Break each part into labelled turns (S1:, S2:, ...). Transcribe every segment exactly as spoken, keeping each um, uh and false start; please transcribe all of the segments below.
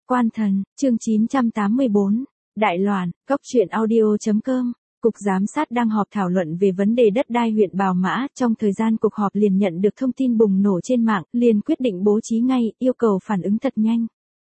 S1: Quan thần, chương chín trăm tám mươi bốn, Đại loạn, Cốc truyện audio chấm com. Cục Giám sát đang họp thảo luận về vấn đề đất đai huyện Bào Mã, trong thời gian cuộc họp liền nhận được thông tin bùng nổ trên mạng, liền quyết định bố trí ngay, yêu cầu phản ứng thật nhanh.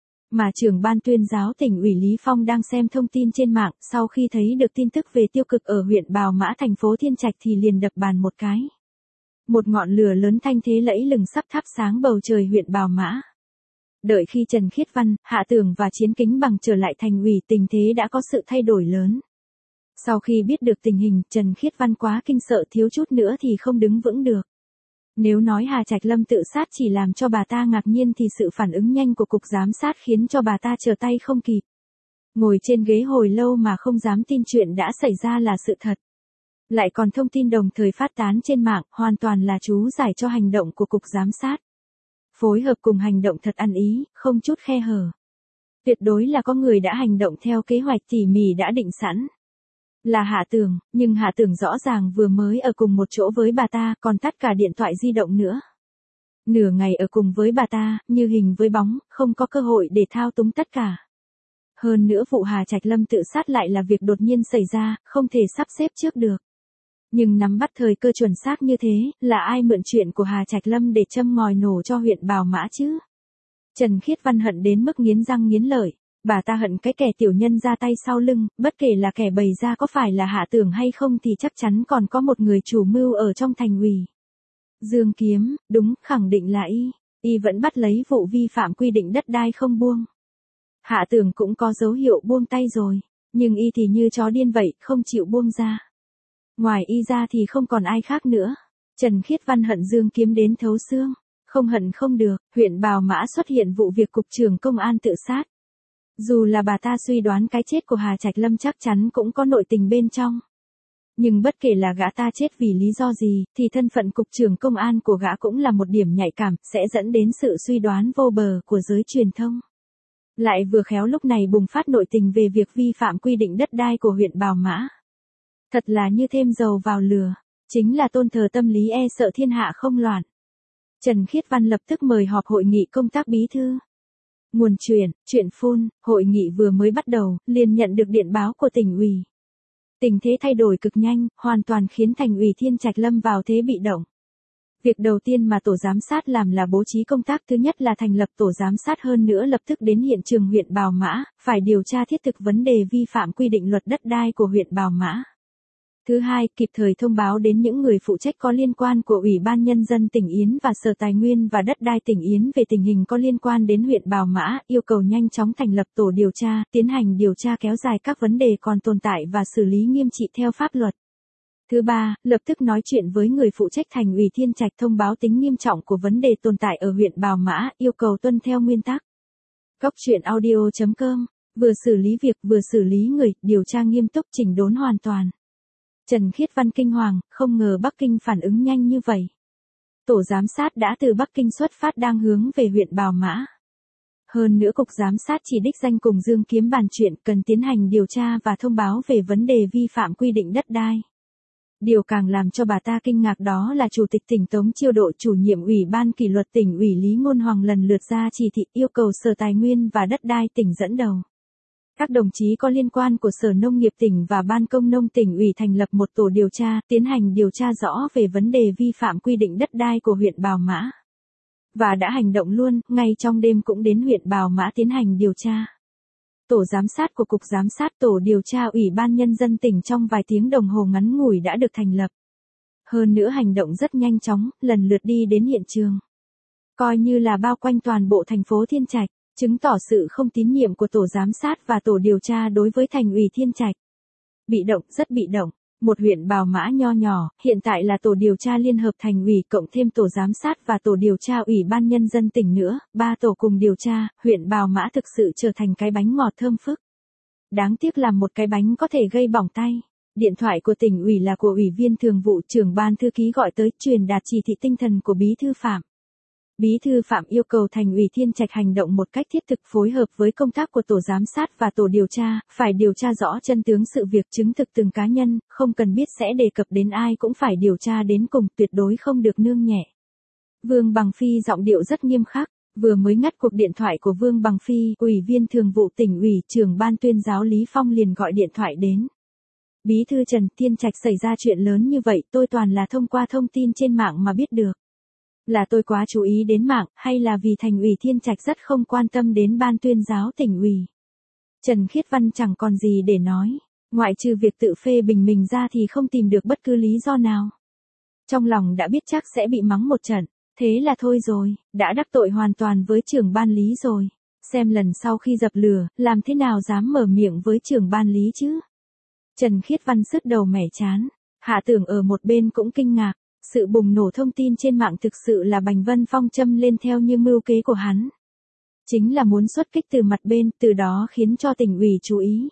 S1: Mà trưởng ban tuyên giáo tỉnh ủy Lý Phong đang xem thông tin trên mạng, sau khi thấy được tin tức về tiêu cực ở huyện Bào Mã thành phố Thiên Trạch thì liền đập bàn một cái. Một ngọn lửa lớn thanh thế lẫy lừng sắp thắp sáng bầu trời huyện Bào Mã. Đợi khi Trần Khiết Văn, Hạ Tường và Chiến Kính Bằng trở lại thành ủy, tình thế đã có sự thay đổi lớn. Sau khi biết được tình hình, Trần Khiết Văn quá kinh sợ, thiếu chút nữa thì không đứng vững được. Nếu nói Hà Trạch Lâm tự sát chỉ làm cho bà ta ngạc nhiên thì sự phản ứng nhanh của Cục Giám sát khiến cho bà ta trở tay không kịp. Ngồi trên ghế hồi lâu mà không dám tin chuyện đã xảy ra là sự thật. Lại còn thông tin đồng thời phát tán trên mạng, hoàn toàn là chú giải cho hành động của Cục Giám sát. Phối hợp cùng hành động thật ăn ý, không chút khe hở. Tuyệt đối là có người đã hành động theo kế hoạch tỉ mỉ đã định sẵn. Là Hạ Tường, nhưng Hạ Tường rõ ràng vừa mới ở cùng một chỗ với bà ta, còn tắt cả điện thoại di động nữa. Nửa ngày ở cùng với bà ta, như hình với bóng, không có cơ hội để thao túng tất cả. Hơn nữa vụ Hà Trạch Lâm tự sát lại là việc đột nhiên xảy ra, không thể sắp xếp trước được. Nhưng nắm bắt thời cơ chuẩn xác như thế, là ai mượn chuyện của Hà Trạch Lâm để châm ngòi nổ cho huyện Bào Mã chứ? Trần Khiết Văn hận đến mức nghiến răng nghiến lợi. Bà ta hận cái kẻ tiểu nhân ra tay sau lưng, bất kể là kẻ bày ra có phải là Hạ Tường hay không thì chắc chắn còn có một người chủ mưu ở trong thành ủy. Dương Kiếm, đúng, khẳng định là y. Y vẫn bắt lấy vụ vi phạm quy định đất đai không buông. Hạ Tường cũng có dấu hiệu buông tay rồi, nhưng y thì như chó điên vậy, không chịu buông ra. Ngoài y ra thì không còn ai khác nữa. Trần Khiết Văn hận Dương Kiếm đến thấu xương. Không hận không được, huyện Bào Mã xuất hiện vụ việc cục trưởng công an tự sát. Dù là bà ta suy đoán cái chết của Hà Trạch Lâm chắc chắn cũng có nội tình bên trong. Nhưng bất kể là gã ta chết vì lý do gì, thì thân phận cục trưởng công an của gã cũng là một điểm nhạy cảm, sẽ dẫn đến sự suy đoán vô bờ của giới truyền thông. Lại vừa khéo lúc này bùng phát nội tình về việc vi phạm quy định đất đai của huyện Bào Mã. Thật là như thêm dầu vào lửa, chính là tôn thờ tâm lý e sợ thiên hạ không loạn. Trần Khiết Văn lập tức mời họp hội nghị công tác bí thư. Nguồn chuyện, chuyện phun, hội nghị vừa mới bắt đầu, liền nhận được điện báo của tỉnh ủy. Tình thế thay đổi cực nhanh, hoàn toàn khiến thành ủy Thiên Trạch lâm vào thế bị động. Việc đầu tiên mà tổ giám sát làm là bố trí công tác, thứ nhất là thành lập tổ giám sát, hơn nữa lập tức đến hiện trường huyện Bào Mã, phải điều tra thiết thực vấn đề vi phạm quy định luật đất đai của huyện Bào Mã. Thứ hai, kịp thời thông báo đến những người phụ trách có liên quan của Ủy ban Nhân dân tỉnh Yến và Sở Tài nguyên và Đất đai tỉnh Yến về tình hình có liên quan đến huyện Bào Mã, yêu cầu nhanh chóng thành lập tổ điều tra, tiến hành điều tra kéo dài các vấn đề còn tồn tại và xử lý nghiêm trị theo pháp luật. Thứ ba, lập tức nói chuyện với người phụ trách thành ủy Thiên Trạch thông báo tính nghiêm trọng của vấn đề tồn tại ở huyện Bào Mã, yêu cầu tuân theo nguyên tắc. Cốc truyện audio chấm com, vừa xử lý việc vừa xử lý người, điều tra nghiêm túc chỉnh đốn hoàn toàn. Trần Khiết Văn kinh hoàng, không ngờ Bắc Kinh phản ứng nhanh như vậy. Tổ giám sát đã từ Bắc Kinh xuất phát đang hướng về huyện Bào Mã. Hơn nữa Cục Giám sát chỉ đích danh cùng Dương Kiếm bàn chuyện cần tiến hành điều tra và thông báo về vấn đề vi phạm quy định đất đai. Điều càng làm cho bà ta kinh ngạc đó là Chủ tịch tỉnh Tống Chiêu Độ, chủ nhiệm Ủy ban kỷ luật tỉnh ủy Lý Ngôn Hoàng lần lượt ra chỉ thị yêu cầu Sở Tài nguyên và Đất đai tỉnh dẫn đầu. Các đồng chí có liên quan của Sở Nông nghiệp tỉnh và Ban Công nông tỉnh ủy thành lập một tổ điều tra, tiến hành điều tra rõ về vấn đề vi phạm quy định đất đai của huyện Bào Mã. Và đã hành động luôn, ngay trong đêm cũng đến huyện Bào Mã tiến hành điều tra. Tổ giám sát của Cục Giám sát, tổ điều tra Ủy ban Nhân dân tỉnh trong vài tiếng đồng hồ ngắn ngủi đã được thành lập. Hơn nữa hành động rất nhanh chóng, lần lượt đi đến hiện trường. Coi như là bao quanh toàn bộ thành phố Thiên Trạch. Chứng tỏ sự không tín nhiệm của tổ giám sát và tổ điều tra đối với thành ủy Thiên Trạch. Bị động, rất bị động. Một huyện Bào Mã nho nhỏ, hiện tại là tổ điều tra liên hợp thành ủy cộng thêm tổ giám sát và tổ điều tra Ủy ban Nhân dân tỉnh nữa, ba tổ cùng điều tra, huyện Bào Mã thực sự trở thành cái bánh ngọt thơm phức. Đáng tiếc là một cái bánh có thể gây bỏng tay. Điện thoại của tỉnh ủy là của Ủy viên Thường vụ trưởng ban thư ký gọi tới, truyền đạt chỉ thị tinh thần của Bí thư Phạm. Bí thư Phạm yêu cầu thành ủy Thiên Trạch hành động một cách thiết thực, phối hợp với công tác của tổ giám sát và tổ điều tra, phải điều tra rõ chân tướng sự việc, chứng thực từng cá nhân, không cần biết sẽ đề cập đến ai cũng phải điều tra đến cùng, tuyệt đối không được nương nhẹ. Vương Bằng Phi giọng điệu rất nghiêm khắc, Vừa mới ngắt cuộc điện thoại của Vương Bằng Phi, Ủy viên Thường vụ Tỉnh ủy, Trưởng ban Tuyên giáo Lý Phong liền gọi điện thoại đến. Bí thư Trần, Thiên Trạch xảy ra chuyện lớn như vậy, tôi toàn là thông qua thông tin trên mạng mà biết được. Là tôi quá chú ý đến mạng, hay là vì Thành ủy Thiên Trạch rất không quan tâm đến Ban Tuyên giáo Tỉnh ủy? Trần Khiết Văn chẳng còn gì để nói, ngoại trừ việc tự phê bình mình ra thì không tìm được bất cứ lý do nào. Trong lòng đã biết chắc sẽ bị mắng một trận, thế là thôi rồi, đã đắc tội hoàn toàn với trưởng ban Lý rồi. Xem lần sau khi dập lửa, làm thế nào dám mở miệng với trưởng ban Lý chứ? Trần Khiết Văn sứt đầu mẻ chán, Hạ Tưởng ở một bên cũng kinh ngạc, sự bùng nổ thông tin trên mạng thực sự là Bành Vân Phong châm lên theo như mưu kế của hắn. Chính là muốn xuất kích từ mặt bên, từ đó khiến cho Tỉnh ủy chú ý.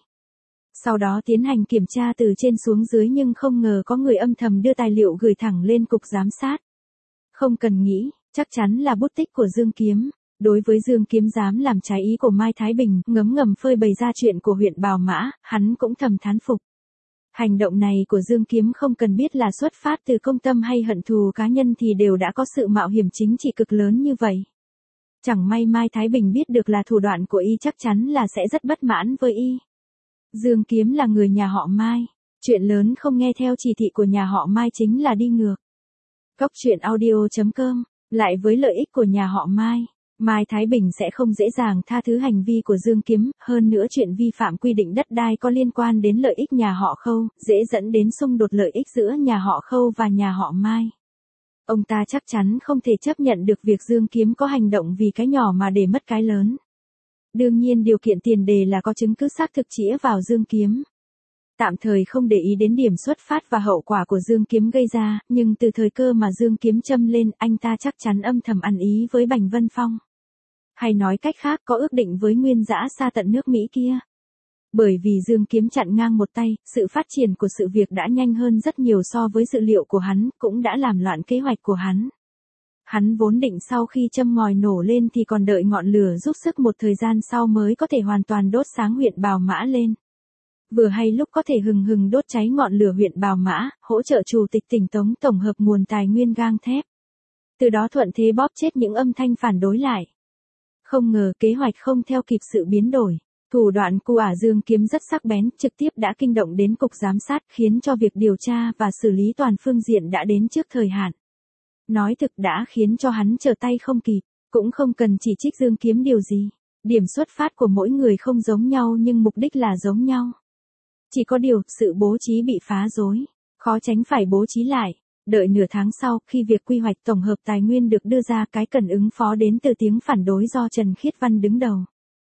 S1: Sau đó tiến hành kiểm tra từ trên xuống dưới nhưng không ngờ có người âm thầm đưa tài liệu gửi thẳng lên cục giám sát. Không cần nghĩ, chắc chắn là bút tích của Dương Kiếm. Đối với Dương Kiếm dám làm trái ý của Mai Thái Bình, ngấm ngầm phơi bày ra chuyện của huyện Bào Mã, hắn cũng thầm thán phục. Hành động này của Dương Kiếm không cần biết là xuất phát từ công tâm hay hận thù cá nhân thì đều đã có sự mạo hiểm chính trị cực lớn như vậy. Chẳng may Mai Thái Bình biết được là thủ đoạn của y chắc chắn là sẽ rất bất mãn với y. Dương Kiếm là người nhà họ Mai, chuyện lớn không nghe theo chỉ thị của nhà họ Mai chính là đi ngược. Cốc truyện audio chấm com, lại với lợi ích của nhà họ Mai, Mai Thái Bình sẽ không dễ dàng tha thứ hành vi của Dương Kiếm, hơn nữa chuyện vi phạm quy định đất đai có liên quan đến lợi ích nhà họ Khâu, dễ dẫn đến xung đột lợi ích giữa nhà họ Khâu và nhà họ Mai. Ông ta chắc chắn không thể chấp nhận được việc Dương Kiếm có hành động vì cái nhỏ mà để mất cái lớn. Đương nhiên điều kiện tiền đề là có chứng cứ xác thực chĩa vào Dương Kiếm. Tạm thời không để ý đến điểm xuất phát và hậu quả của Dương Kiếm gây ra, nhưng từ thời cơ mà Dương Kiếm châm lên, anh ta chắc chắn âm thầm ăn ý với Bành Vân Phong. Hay nói cách khác có ước định với Nguyên Dã xa tận nước Mỹ kia. Bởi vì Dương Kiếm chặn ngang một tay, sự phát triển của sự việc đã nhanh hơn rất nhiều so với dự liệu của hắn, cũng đã làm loạn kế hoạch của hắn. Hắn vốn định sau khi châm ngòi nổ lên thì còn đợi ngọn lửa giúp sức một thời gian sau mới có thể hoàn toàn đốt sáng huyện Bào Mã lên. Vừa hay lúc có thể hừng hừng đốt cháy ngọn lửa huyện Bào Mã, hỗ trợ Chủ tịch tỉnh Tống tổng hợp nguồn tài nguyên gang thép. Từ đó thuận thế bóp chết những âm thanh phản đối lại. Không ngờ kế hoạch không theo kịp sự biến đổi. Thủ đoạn của ả Dương Kiếm rất sắc bén, trực tiếp đã kinh động đến cục giám sát, khiến cho việc điều tra và xử lý toàn phương diện đã đến trước thời hạn. Nói thực đã khiến cho hắn trở tay không kịp, cũng không cần chỉ trích Dương Kiếm điều gì. Điểm xuất phát của mỗi người không giống nhau nhưng mục đích là giống nhau. Chỉ có điều, sự bố trí bị phá rối, khó tránh phải bố trí lại. Đợi nửa tháng sau, khi việc quy hoạch tổng hợp tài nguyên được đưa ra, cái cần ứng phó đến từ tiếng phản đối do Trần Khiết Văn đứng đầu.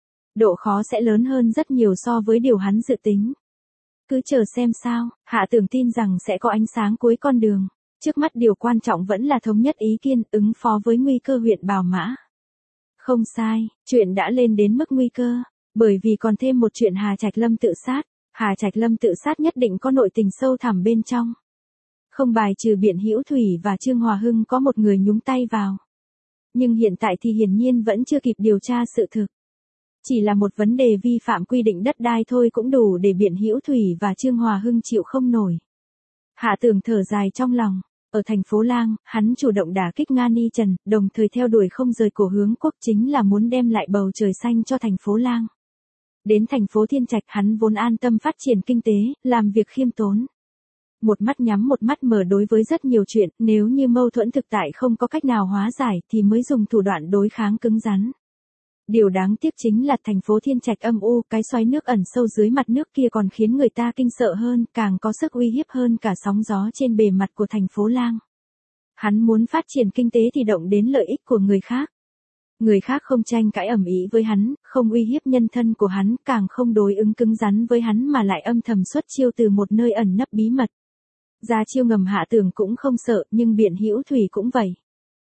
S1: Độ khó sẽ lớn hơn rất nhiều so với điều hắn dự tính. Cứ chờ xem sao, Hạ Tưởng tin rằng sẽ có ánh sáng cuối con đường. Trước mắt điều quan trọng vẫn là thống nhất ý kiến, ứng phó với nguy cơ huyện Bào Mã. Không sai, chuyện đã lên đến mức nguy cơ, bởi vì còn thêm một chuyện Hà Trạch Lâm tự sát. Hà Trạch Lâm tự sát nhất định có nội tình sâu thẳm bên trong. Không bài trừ Biện Hữu Thủy và Trương Hòa Hưng có một người nhúng tay vào. Nhưng hiện tại thì hiển nhiên vẫn chưa kịp điều tra sự thực. Chỉ là một vấn đề vi phạm quy định đất đai thôi cũng đủ để Biện Hữu Thủy và Trương Hòa Hưng chịu không nổi. Hạ Tưởng thở dài trong lòng, ở thành phố Lang, hắn chủ động đả kích Nga Ni Trần, đồng thời theo đuổi không rời cổ hướng quốc chính là muốn đem lại bầu trời xanh cho thành phố Lang. Đến thành phố Thiên Trạch hắn vốn an tâm phát triển kinh tế, làm việc khiêm tốn. Một mắt nhắm một mắt mở đối với rất nhiều chuyện, nếu như mâu thuẫn thực tại không có cách nào hóa giải thì mới dùng thủ đoạn đối kháng cứng rắn. Điều đáng tiếc chính là thành phố Thiên Trạch âm u, cái xoáy nước ẩn sâu dưới mặt nước kia còn khiến người ta kinh sợ hơn, càng có sức uy hiếp hơn cả sóng gió trên bề mặt của thành phố Lang. Hắn muốn phát triển kinh tế thì động đến lợi ích của người khác. Người khác không tranh cãi ầm ĩ với hắn, không uy hiếp nhân thân của hắn, càng không đối ứng cứng rắn với hắn mà lại âm thầm xuất chiêu từ một nơi ẩn nấp bí mật. Ra chiêu ngầm Hạ Tưởng cũng không sợ, nhưng Biện Hữu Thủy cũng vậy.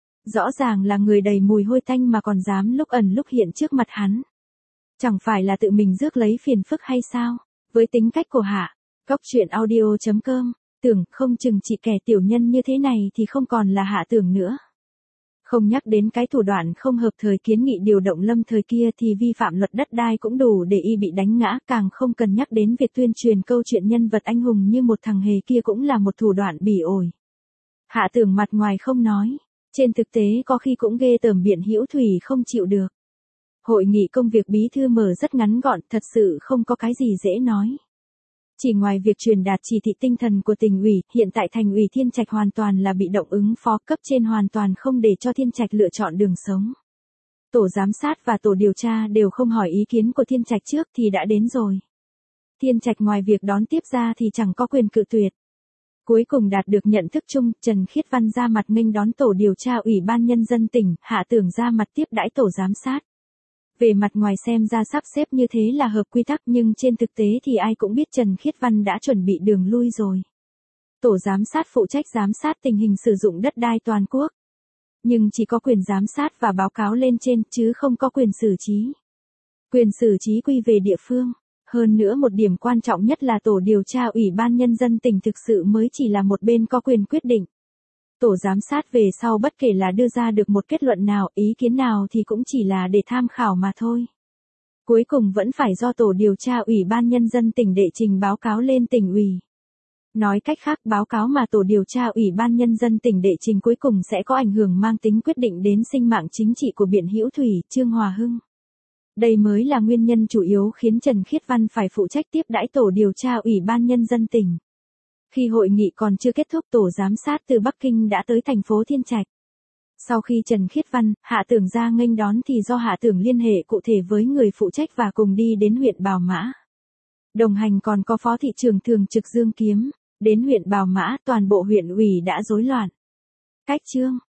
S1: Rõ ràng là người đầy mùi hôi tanh mà còn dám lúc ẩn lúc hiện trước mặt hắn. Chẳng phải là tự mình rước lấy phiền phức hay sao? Với tính cách của Hạ, Cốc truyện audio chấm com, Tưởng không chừng chỉ kẻ tiểu nhân như thế này thì không còn là Hạ Tưởng nữa. Không nhắc đến cái thủ đoạn không hợp thời kiến nghị điều động Lâm thời kia thì vi phạm luật đất đai cũng đủ để y bị đánh ngã, càng không cần nhắc đến việc tuyên truyền câu chuyện nhân vật anh hùng như một thằng hề kia cũng là một thủ đoạn bỉ ổi. Hạ Tưởng mặt ngoài không nói, Trên thực tế có khi cũng ghê tởm Biện Hữu Thủy không chịu được. Hội nghị công việc bí thư mở rất ngắn gọn, thật sự không có cái gì dễ nói. Chỉ ngoài việc truyền đạt chỉ thị tinh thần của tỉnh ủy, hiện tại thành ủy Thiên Trạch hoàn toàn là bị động ứng phó, cấp trên hoàn toàn không để cho Thiên Trạch lựa chọn đường sống. Tổ giám sát và tổ điều tra đều không hỏi ý kiến của Thiên Trạch trước thì đã đến rồi. Thiên Trạch ngoài việc đón tiếp ra thì chẳng có quyền cự tuyệt. Cuối cùng đạt được nhận thức chung, Trần Khiết Văn ra mặt nghênh đón tổ điều tra Ủy ban Nhân dân tỉnh, Hạ Tưởng ra mặt tiếp đãi tổ giám sát. Về mặt ngoài xem ra sắp xếp như thế là hợp quy tắc, nhưng trên thực tế thì ai cũng biết Trần Khiết Văn đã chuẩn bị đường lui rồi. Tổ giám sát phụ trách giám sát tình hình sử dụng đất đai toàn quốc. Nhưng chỉ có quyền giám sát và báo cáo lên trên chứ không có quyền xử trí. Quyền xử trí quy về địa phương. Hơn nữa một điểm quan trọng nhất là tổ điều tra Ủy ban Nhân dân tỉnh thực sự mới chỉ là một bên có quyền quyết định. Tổ giám sát về sau bất kể là đưa ra được một kết luận nào, ý kiến nào thì cũng chỉ là để tham khảo mà thôi. Cuối cùng vẫn phải do tổ điều tra Ủy ban Nhân dân tỉnh đệ trình báo cáo lên tỉnh ủy. Nói cách khác, báo cáo mà tổ điều tra Ủy ban Nhân dân tỉnh đệ trình cuối cùng sẽ có ảnh hưởng mang tính quyết định đến sinh mạng chính trị của Biện Hữu Thủy, Trương Hòa Hưng. Đây mới là nguyên nhân chủ yếu khiến Trần Khiết Văn phải phụ trách tiếp đãi tổ điều tra Ủy ban Nhân dân tỉnh. Khi hội nghị còn chưa kết thúc, tổ giám sát từ Bắc Kinh đã tới thành phố Thiên Trạch. Sau khi Trần Khiết Văn, Hạ Tưởng ra nghênh đón thì do Hạ Tưởng liên hệ cụ thể với người phụ trách và cùng đi đến huyện Bào Mã. Đồng hành còn có Phó thị trưởng thường trực Dương Kiếm. Đến huyện Bào Mã, toàn bộ huyện ủy đã rối loạn. Cách chương